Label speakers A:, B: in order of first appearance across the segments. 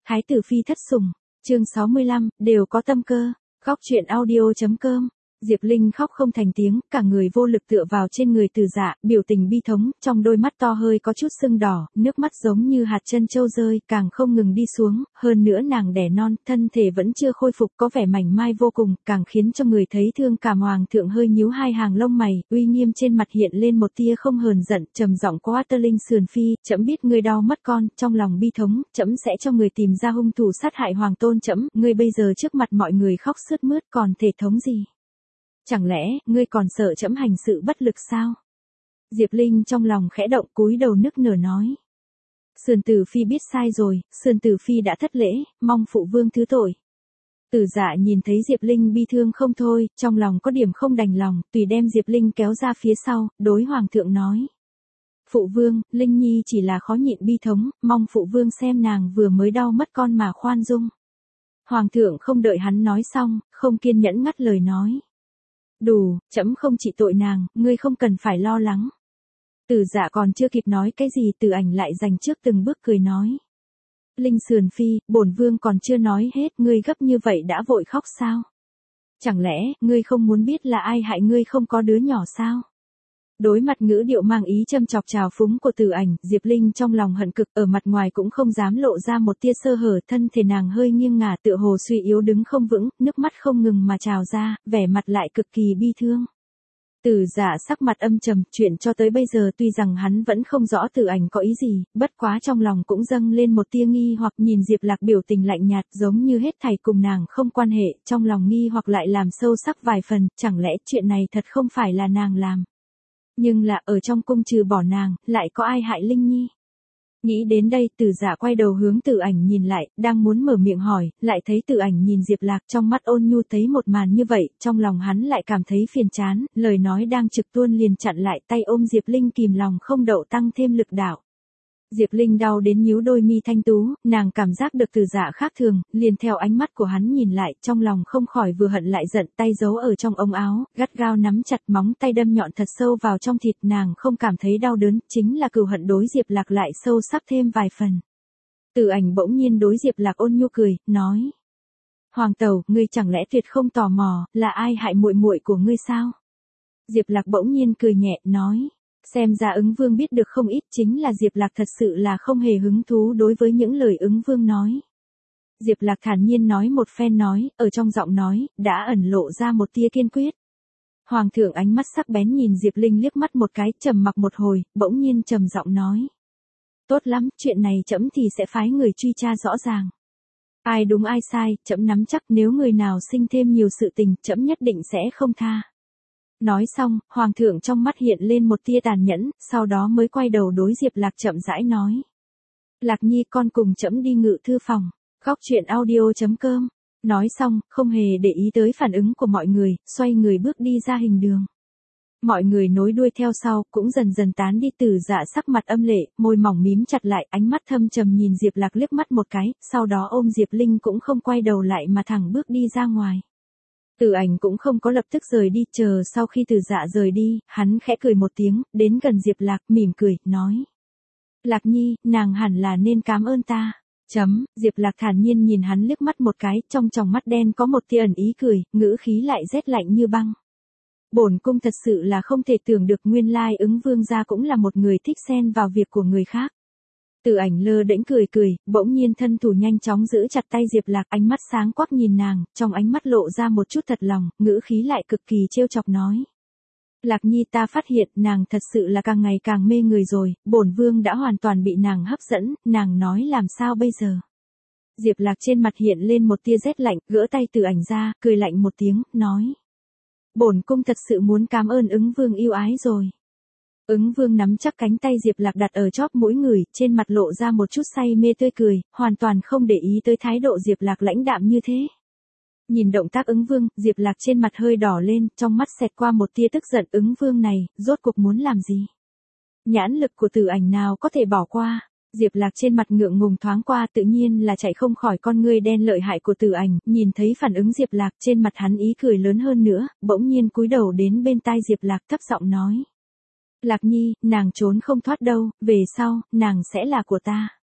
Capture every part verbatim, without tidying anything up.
A: Thái tử phi thất sủng, chương sáu mươi lăm, đều có tâm cơ, góc truyện audio.com. Diệp Linh khóc không thành tiếng, cả người vô lực tựa vào trên người Từ Dạ, biểu tình bi thống, trong đôi mắt to hơi có chút sưng đỏ, nước mắt giống như hạt trân châu rơi, càng không ngừng đi xuống, hơn nữa nàng đẻ non, thân thể vẫn chưa khôi phục, có vẻ mảnh mai vô cùng, càng khiến cho người thấy thương cảm. Hoàng thượng hơi nhíu hai hàng lông mày, uy nghiêm trên mặt hiện lên một tia không hờn giận, trầm giọng quát: "Tơ Linh sườn phi, trẫm biết ngươi đau mất con, trong lòng bi thống, trẫm sẽ cho người tìm ra hung thủ sát hại hoàng tôn trẫm, ngươi bây giờ trước mặt mọi người khóc sướt mướt còn thể thống gì? Chẳng lẽ, ngươi còn sợ trẫm hành sự bất lực sao?" Diệp Linh trong lòng khẽ động, cúi đầu nức nở nói. Sườn Tử phi biết sai rồi, Sườn Tử phi đã thất lễ, mong phụ vương thứ tội. Từ Dạ nhìn thấy Diệp Linh bi thương không thôi, trong lòng có điểm không đành lòng, tùy đem Diệp Linh kéo ra phía sau, đối hoàng thượng nói. Phụ vương, Linh Nhi chỉ là khó nhịn bi thống, mong phụ vương xem nàng vừa mới đau mất con mà khoan dung. Hoàng thượng không đợi hắn nói xong, không kiên nhẫn ngắt lời nói. Đủ, trẫm không trị tội nàng, ngươi không cần phải lo lắng. Từ Dạ còn chưa kịp nói cái gì, Từ Ảnh lại dành trước từng bước cười nói. Linh sườn phi, bổn vương còn chưa nói hết, ngươi gấp như vậy đã vội khóc sao? Chẳng lẽ, ngươi không muốn biết là ai hại ngươi không có đứa nhỏ sao? Đối mặt ngữ điệu mang ý châm chọc trào phúng của Từ Ảnh, Diệp Linh trong lòng hận cực, ở mặt ngoài cũng không dám lộ ra một tia sơ hở, thân thể nàng hơi nghiêng ngả tựa hồ suy yếu đứng không vững, nước mắt không ngừng mà trào ra, vẻ mặt lại cực kỳ bi thương. Từ Dạ sắc mặt âm trầm, chuyện cho tới bây giờ tuy rằng hắn vẫn không rõ Từ Ảnh có ý gì, bất quá trong lòng cũng dâng lên một tia nghi hoặc, nhìn Diệp Lạc biểu tình lạnh nhạt giống như hết thảy cùng nàng không quan hệ, trong lòng nghi hoặc lại làm sâu sắc vài phần, chẳng lẽ chuyện này thật không phải là nàng làm. Nhưng là ở trong cung trừ bỏ nàng, lại có ai hại Linh Nhi? Nghĩ đến đây, Từ Dạ quay đầu hướng Từ Ảnh nhìn lại, đang muốn mở miệng hỏi, lại thấy Từ Ảnh nhìn Diệp Lạc trong mắt ôn nhu, thấy một màn như vậy, trong lòng hắn lại cảm thấy phiền chán, lời nói đang trực tuôn liền chặn lại, tay ôm Diệp Linh kìm lòng không đậu tăng thêm lực đạo. Diệp Linh đau đến nhíu đôi mi thanh tú, nàng cảm giác được Từ Dạ khác thường, liền theo ánh mắt của hắn nhìn lại, trong lòng không khỏi vừa hận lại giận, tay giấu ở trong ống áo, gắt gao nắm chặt, móng tay đâm nhọn thật sâu vào trong thịt, nàng không cảm thấy đau đớn, chính là cừu hận đối Diệp Lạc lại sâu sắc thêm vài phần. Từ Ảnh bỗng nhiên đối Diệp Lạc ôn nhu cười, nói: "Hoàng tẩu, ngươi chẳng lẽ tuyệt không tò mò, là ai hại muội muội của ngươi sao?" Diệp Lạc bỗng nhiên cười nhẹ, nói: "Xem ra Ứng Vương biết được không ít, chính là Diệp Lạc thật sự là không hề hứng thú đối với những lời Ứng Vương nói." Diệp Lạc thản nhiên nói một phen nói, ở trong giọng nói, đã ẩn lộ ra một tia kiên quyết. Hoàng thượng ánh mắt sắc bén nhìn Diệp Linh liếc mắt một cái, trầm mặc một hồi, bỗng nhiên trầm giọng nói. Tốt lắm, chuyện này trẫm thì sẽ phái người truy tra rõ ràng. Ai đúng ai sai, trẫm nắm chắc, nếu người nào sinh thêm nhiều sự tình, trẫm nhất định sẽ không tha. Nói xong, Hoàng thượng trong mắt hiện lên một tia tàn nhẫn, sau đó mới quay đầu đối Diệp Lạc chậm rãi nói. Lạc Nhi, con cùng trẫm đi ngự thư phòng. Góc truyện audio.com. Nói xong, không hề để ý tới phản ứng của mọi người, xoay người bước đi ra hình đường. Mọi người nối đuôi theo sau, cũng dần dần tán đi. Từ Dạ sắc mặt âm lệ, môi mỏng mím chặt lại, ánh mắt thâm trầm nhìn Diệp Lạc liếc mắt một cái, sau đó ôm Diệp Linh cũng không quay đầu lại mà thẳng bước đi ra ngoài. Từ Ảnh cũng không có lập tức rời đi, chờ sau khi Từ Dạ rời đi, hắn khẽ cười một tiếng, đến gần Diệp Lạc, mỉm cười, nói. Lạc Nhi, nàng hẳn là nên cảm ơn ta. Chấm, Diệp Lạc thản nhiên nhìn hắn liếc mắt một cái, trong tròng mắt đen có một tia ẩn ý cười, ngữ khí lại rét lạnh như băng. Bổn cung thật sự là không thể tưởng được nguyên lai Ứng Vương gia cũng là một người thích xen vào việc của người khác. Từ Ảnh lơ đễnh cười cười, bỗng nhiên thân thủ nhanh chóng giữ chặt tay Diệp Lạc, ánh mắt sáng quắc nhìn nàng, trong ánh mắt lộ ra một chút thật lòng, ngữ khí lại cực kỳ trêu chọc nói. Lạc Nhi, ta phát hiện nàng thật sự là càng ngày càng mê người rồi, bổn vương đã hoàn toàn bị nàng hấp dẫn, nàng nói làm sao bây giờ? Diệp Lạc trên mặt hiện lên một tia rét lạnh, gỡ tay Từ Ảnh ra, cười lạnh một tiếng, nói. Bổn cung thật sự muốn cảm ơn Ứng Vương yêu ái rồi. Ứng Vương nắm chắc cánh tay Diệp Lạc đặt ở chóp mũi người, trên mặt lộ ra một chút say mê tươi cười, hoàn toàn không để ý tới thái độ Diệp Lạc lãnh đạm như thế. Nhìn động tác Ứng Vương, Diệp Lạc trên mặt hơi đỏ lên, trong mắt xẹt qua một tia tức giận. Ứng Vương này, rốt cuộc muốn làm gì? Nhãn lực của Từ Ảnh nào có thể bỏ qua? Diệp Lạc trên mặt ngượng ngùng thoáng qua, tự nhiên là chạy không khỏi con ngươi đen lợi hại của Từ Ảnh, nhìn thấy phản ứng Diệp Lạc, trên mặt hắn ý cười lớn hơn nữa, bỗng nhiên cúi đầu đến bên tai Diệp Lạc thấp giọng nói. Lạc Nhi, nàng trốn không thoát đâu, về sau, nàng sẽ là của ta.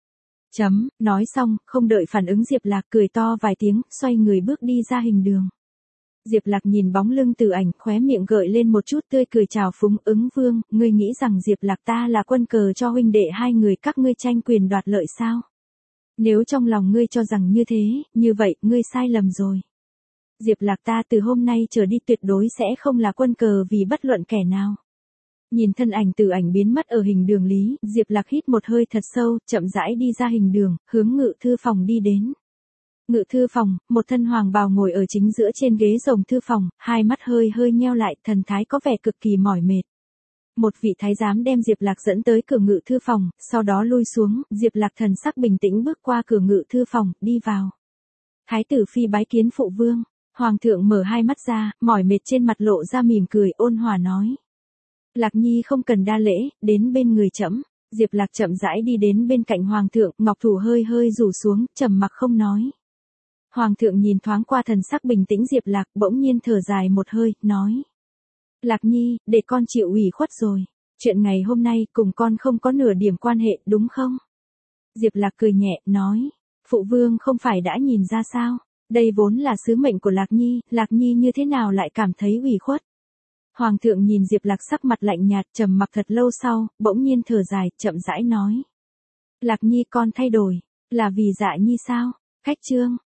A: Chấm, nói xong, không đợi phản ứng Diệp Lạc cười to vài tiếng, xoay người bước đi ra hình đường. Diệp Lạc nhìn bóng lưng Từ Ảnh, khóe miệng gợi lên một chút tươi cười chào phúng. Ứng Vương, ngươi nghĩ rằng Diệp Lạc ta là quân cờ cho huynh đệ hai người các ngươi tranh quyền đoạt lợi sao? Nếu trong lòng ngươi cho rằng như thế, như vậy, ngươi sai lầm rồi. Diệp Lạc ta từ hôm nay trở đi tuyệt đối sẽ không là quân cờ vì bất luận kẻ nào. Nhìn thân ảnh Từ Ảnh biến mất ở hình đường lý, Diệp Lạc hít một hơi thật sâu, chậm rãi đi ra hình đường, hướng ngự thư phòng đi đến. Ngự thư phòng, một thân hoàng bào ngồi ở chính giữa trên ghế rồng thư phòng, hai mắt hơi hơi nheo lại, thần thái có vẻ cực kỳ mỏi mệt. Một vị thái giám đem Diệp Lạc dẫn tới cửa ngự thư phòng, sau đó lui xuống, Diệp Lạc thần sắc bình tĩnh bước qua cửa ngự thư phòng, đi vào. Thái tử phi bái kiến phụ vương. Hoàng thượng mở hai mắt ra, mỏi mệt trên mặt lộ ra mỉm cười, ôn hòa nói. Lạc Nhi không cần đa lễ, đến bên người trẫm. Diệp Lạc chậm rãi đi đến bên cạnh hoàng thượng, ngọc thủ hơi hơi rủ xuống, trầm mặc không nói. Hoàng thượng nhìn thoáng qua thần sắc bình tĩnh Diệp Lạc, bỗng nhiên thở dài một hơi, nói. Lạc Nhi, để con chịu ủy khuất rồi. Chuyện ngày hôm nay cùng con không có nửa điểm quan hệ, đúng không? Diệp Lạc cười nhẹ, nói. Phụ vương không phải đã nhìn ra sao? Đây vốn là sứ mệnh của Lạc Nhi, Lạc Nhi như thế nào lại cảm thấy ủy khuất? Hoàng thượng nhìn Diệp Lạc sắc mặt lạnh nhạt, trầm mặc thật lâu sau, bỗng nhiên thở dài, chậm rãi nói. Lạc Nhi con thay đổi, là vì Dạ Nhi sao? Khách trương,